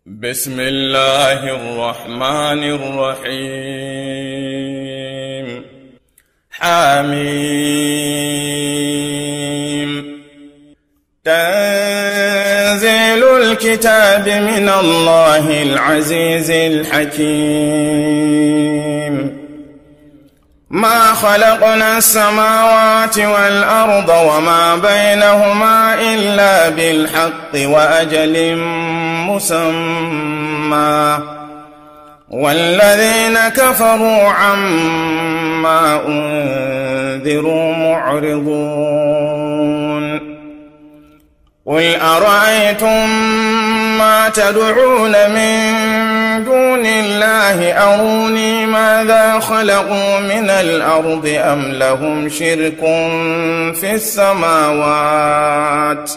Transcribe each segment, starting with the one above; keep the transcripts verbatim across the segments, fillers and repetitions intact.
بسم الله الرحمن الرحيم. حميم. تنزيل الكتاب من الله العزيز الحكيم. ما خلقنا السماوات والأرض وما بينهما إلا بالحق وأجل مسمى، والذين كفروا عما أنذروا معرضون. قل أرأيتم ما تدعون من دون الله أروني ماذا خلقوا من الأرض أم لهم شرك في السماوات،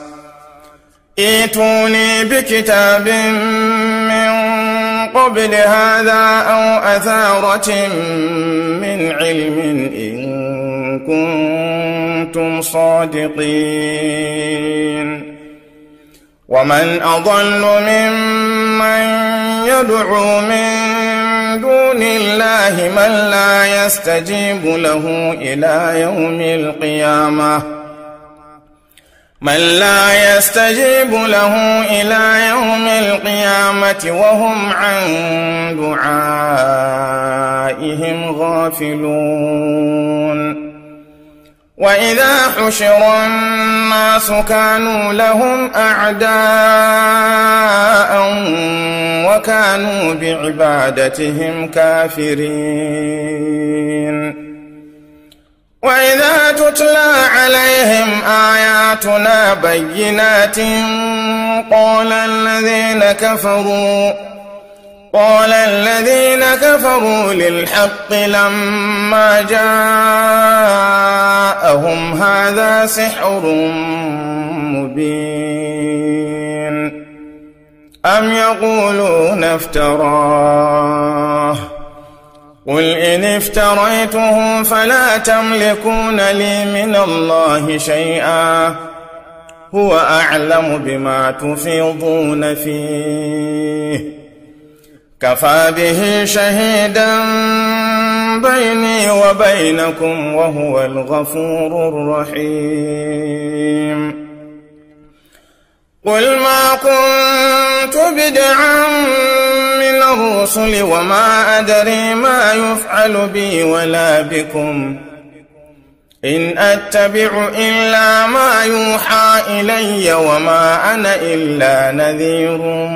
ائتوني بكتاب من قبل هذا أو أثارة من علم إن كنتم صادقين. ومن أضل ممن يدعو من دون الله من لا يستجيب له إلى يوم القيامة من لا يستجيب له إلى يوم القيامة وهم عن دعائهم غافلون. وإذا حشر الناس كانوا لهم أعداء وكانوا بعبادتهم كافرين. وإذا تتلى عليهم آياتنا بينات قال الذين كفروا قال الذين كفروا للحق لما جاءهم هذا سحر مبين أم يقولون افتراه قل إن افتريته فلا تملكون لي من الله شيئا هو أعلم بما تفيضون فيه كفى به شهيدا بيني وبينكم وهو الغفور الرحيم. قل ما كنت بدعا من الرسل وما أدري ما يفعل بي ولا بكم إن أتبع إلا ما يوحى إلي وما أنا إلا نذير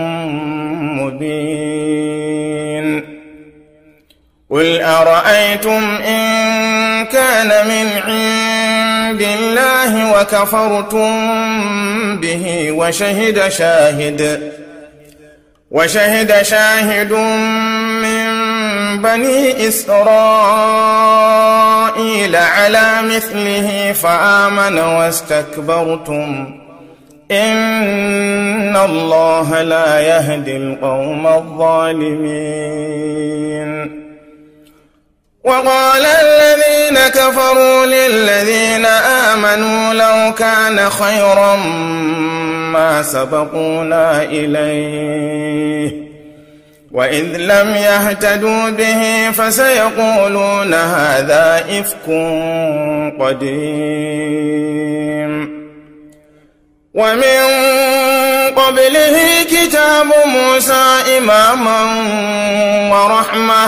مبين. قل أرأيتم إن كان من عند الله وكفرتم به وشهد شاهد وشهد شاهد من بني إسرائيل على مثله فآمن واستكبرتم إن الله لا يهدي القوم الظالمين. وقال الذين كفروا للذين آمنوا لو كان خيرا ما سبقونا إليه وإذ لم يهتدوا به فسيقولون هذا إفك قديم. ومن قبله كتاب موسى إماما ورحمة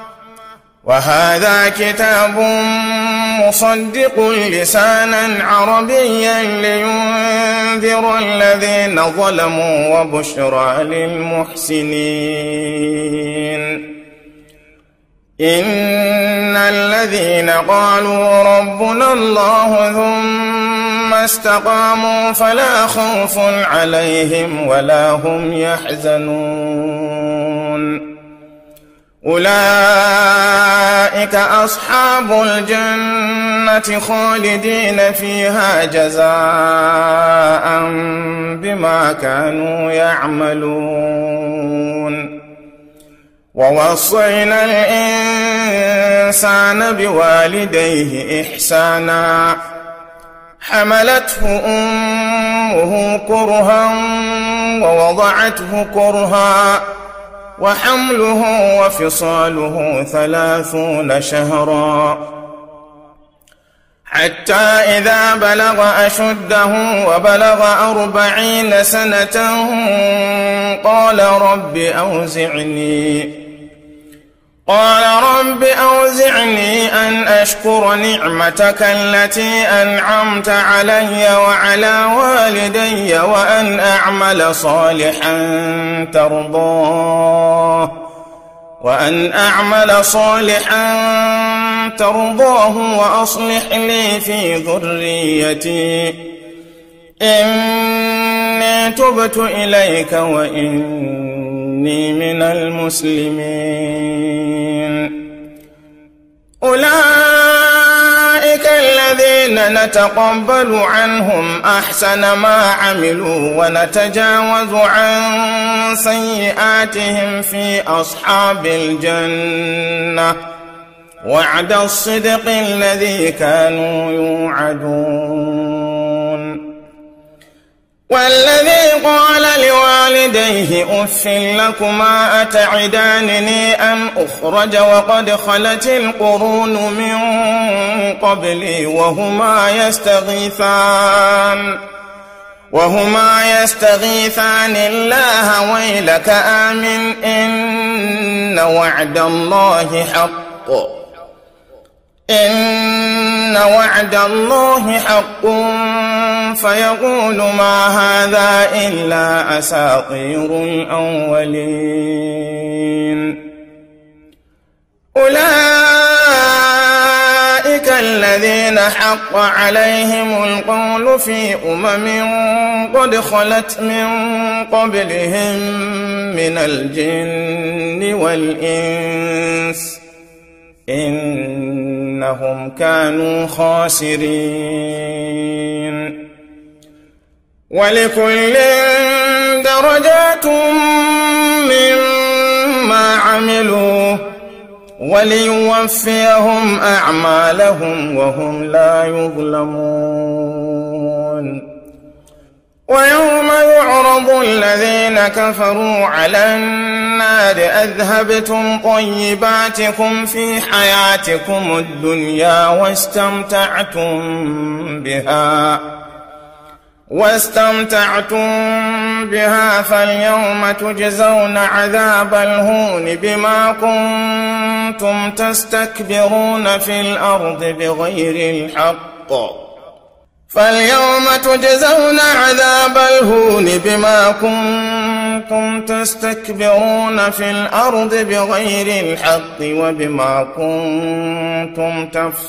وهذا كتاب مصدق لسانا عربيا لينذر الذين ظلموا وبشرى للمحسنين. إن الذين قالوا ربنا الله ثم استقاموا فلا خوف عليهم ولا هم يحزنون. أولئك أصحاب الجنة خالدين فيها جزاء بما كانوا يعملون. ووصينا الإنسان بوالديه إحسانا حملته أمه كرها ووضعته كرها وحمله وفصاله ثلاثون شهرا حتى إذا بلغ أشده وبلغ أربعين سنة قال رب أوزعني قال رب أوزعني أن أشكر نعمتك التي أنعمت علي وعلى والدي وأن أعمل صالحا ترضاه وأن أعمل صالحا ترضاه وأصلح لي في ذريتي إني تبت إليك وإني من المسلمين. أولئك الذين نتقبل عنهم أحسن ما عملوا ونتجاوز عن سيئاتهم في أصحاب الجنة وعد الصدق الذي كانوا يوعدون. والذي قال لوالديه أف لكما أتعدانني أن أخرج وقد خلت القرون من قبلي وهما يستغيثان وهما يستغيثان الله ويلك آمن إن وعد الله حق إن وعد الله حق فيقول ما هذا إلا أساطير الأولين. أولئك الذين حق عليهم القول في أمم قد خلت من قبلهم من الجن والإنس إنهم كانوا خاسرين. ولكل درجات مما عملوا وليوفيهم أعمالهم وهم لا يظلمون. ويوم يعرض الذين كفروا على النار أذهبتم طيباتكم في حياتكم الدنيا واستمتعتم بها واستمتعتم بها فاليوم تجزون عذاب الهون بما كنتم تستكبرون في الأرض بغير الحق فاليوم تجزون عذاب الهون بما كنتم تستكبرون في الأرض بغير الحق وبما كنتم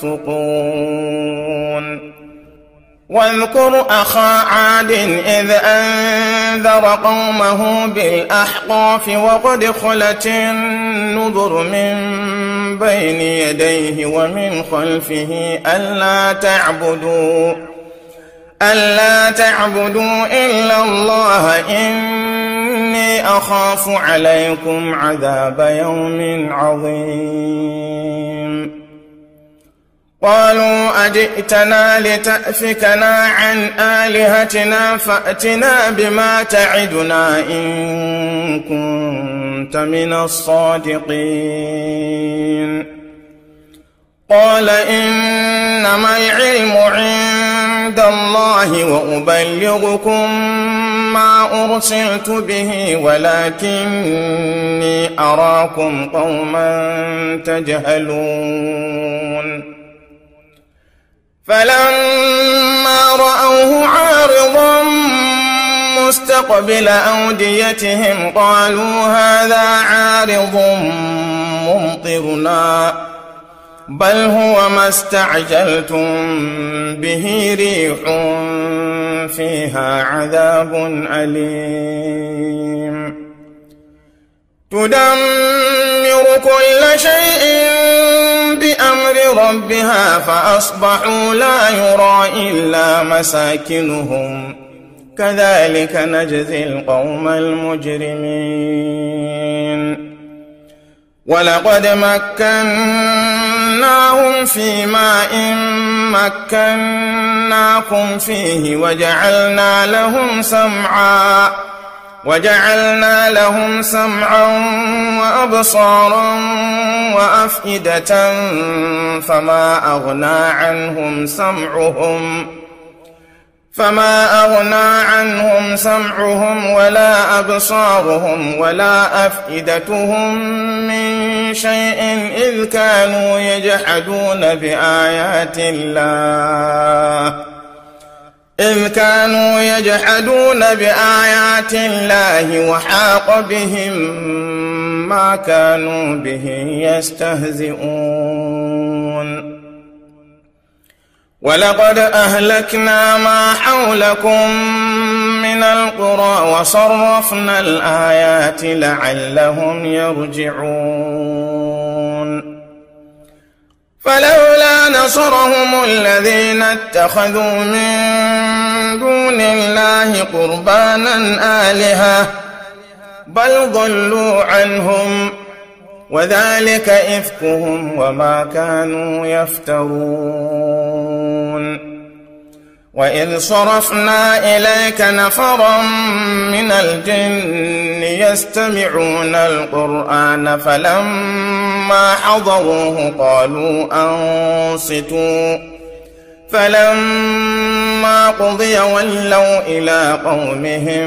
تفسقون. واذكر أخا عاد إذ أنذر قومه بالأحقاف وقد خلت النذر من بين يديه ومن خلفه ألا تعبدوا ألا تعبدوا إلا الله إني أخاف عليكم عذاب يوم عظيم. قالوا أجئتنا لتأفكنا عن آلهتنا فأتنا بما تعدنا إن كنت من الصادقين. قال إنما العلم عند الله وأبلغكم ما أرسلت به ولكني أراكم قوما تجهلون. فلما رأوه عارضا مستقبل أوديتهم قالوا هذا عارض ممطرنا بل هو ما استعجلتم به ريح فيها عذاب أليم تدمر كل شيء بأمر ربها فأصبحوا لا يرى إلا مساكنهم كذلك نجزي القوم المجرمين. ولقد مكنا وأسكناهم في ماء مكناكم فيه وجعلنا لهم سمعا وجعلنا لهم سمعا وأبصارا وأفئدة فما أغنى عنهم سمعهم فما أغنى عنهم سمعهم ولا أبصارهم ولا أفئدتهم من شيء إذ كانوا يجحدون بآيات الله إذ كانوا يجحدون بآيات الله وحاق بهم ما كانوا به يستهزئون ولقد أهلكنا ما حولكم من القرى وصرفنا الآيات لعلهم يرجعون فلولا نصرهم الذين اتخذوا من دون الله قربانا آلهة بل ضلوا عنهم وذلك إفكهم وما كانوا يفترون وإذ صرفنا إليك نفرا من الجن يستمعون القرآن فلما حضروه قالوا أنصتوا فلما قضي ولوا إلى قومهم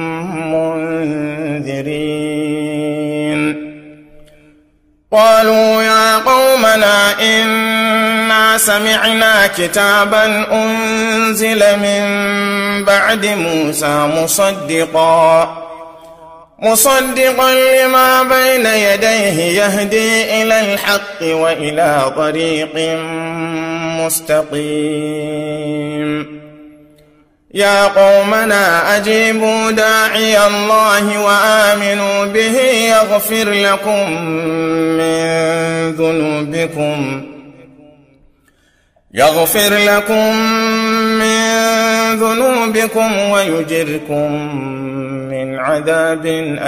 منذرين قالوا يا قومنا إنا سمعنا كتابا أنزل من بعد موسى مصدقا مصدقا لما بين يديه يهدي إلى الحق وإلى طريق مستقيم يا قومنا أجيبوا داعي الله وآمنوا به يغفر لكم من ذنوبكم يغفر لكم من ذنوبكم ويجركم من عذاب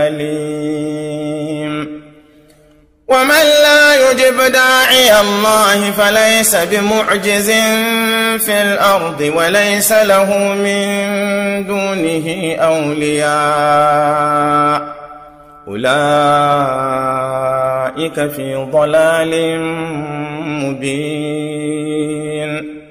أليم ومن لا يجب داعي الله فليس بمعجز في الأرض وليس له من دونه أولياء أولئك في ضلال مبين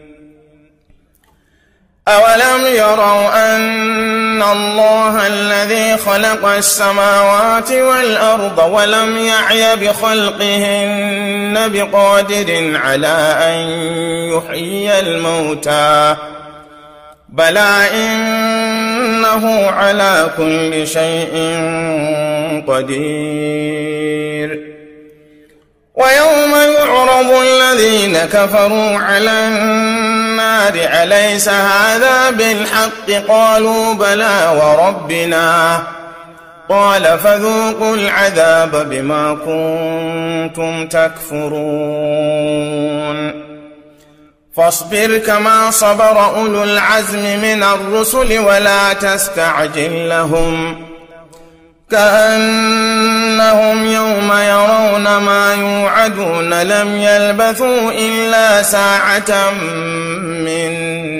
أولم يروا أن الله الذي خلق السماوات والأرض ولم يعي بخلقهن بقادر على أن يحيي الموتى بلى إنه على كل شيء قدير ويوم يعرض الذين كفروا على النار أليس هذا بالحق قالوا بلى وربنا قال فذوقوا العذاب بما كنتم تكفرون فاصبر كما صبر أولو العزم من الرسل ولا تستعجل لهم كأنهم يوم يرون ما يوعدون لم يلبثوا إلا ساعة من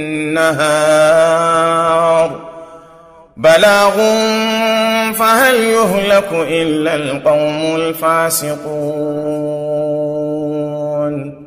نهار بلاغ فهل يهلك إلا القوم الفاسقون